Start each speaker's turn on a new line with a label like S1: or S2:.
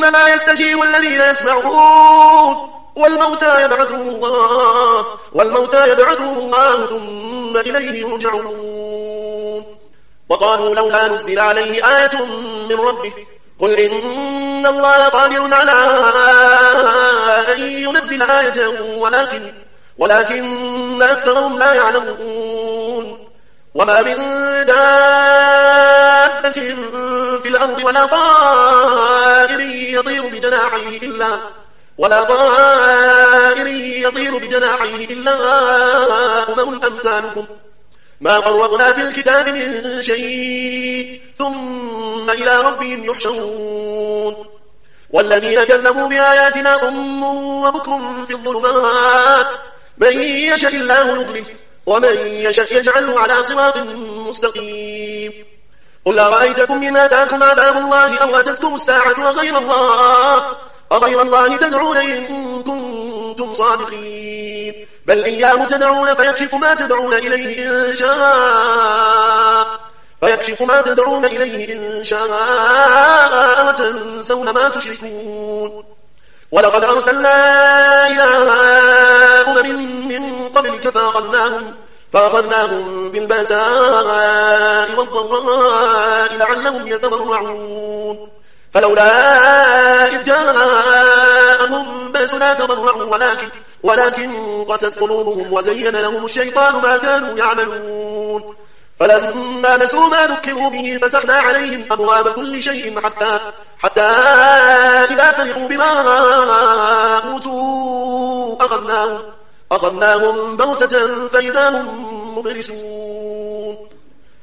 S1: إنما يستجيب الذين يسمعون والموتى يبعثهم الله ثم إليه يرجعون. وقالوا لولا نزل عليه آية من ربه قل إن الله قادر على أن ينزل آية ولكن أكثرهم لا يعلمون. وما من دابة في الأرض ولا طائر يطير بجناحيه إلا أمم أمثالكم ما فرطنا في الكتاب من شيء ثم إلى ربهم يحشرون. والذين كذبوا بآياتنا صم وبكم في الظلمات من يشاء الله يضلله ومن يشاء يجعله على صراط مستقيم. قل أرأيتكم إن أتاكم عذاب الله أو أتتكم الساعة أغير الله تدعون إن كنتم صادقين بل إياه تدعون فيكشف ما تدعون إليه إن شاء وتنسون ما تشركون. ولقد أرسلنا إلى أمم من قبلك فأخذناهم بالبأساء والضراء لعلهم يتضرعون فلولا إذ جاءهم بأسنا تضرعوا ولكن قست قلوبهم وزين لهم الشيطان ما كانوا يعملون. فلما نسوا ما ذكروا به فتحنا عليهم أبواب كل شيء حتى إذا فرحوا بما أوتوا أخذناهم بغتة فإذا هم مبلسون.